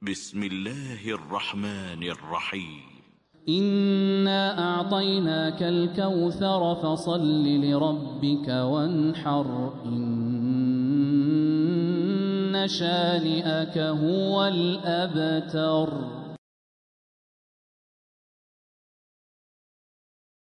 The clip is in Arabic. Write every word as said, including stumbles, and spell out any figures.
بسم الله الرحمن الرحيم. إنا أعطيناك الكوثر فصل لربك وانحر إن شانئك هو الأبتر.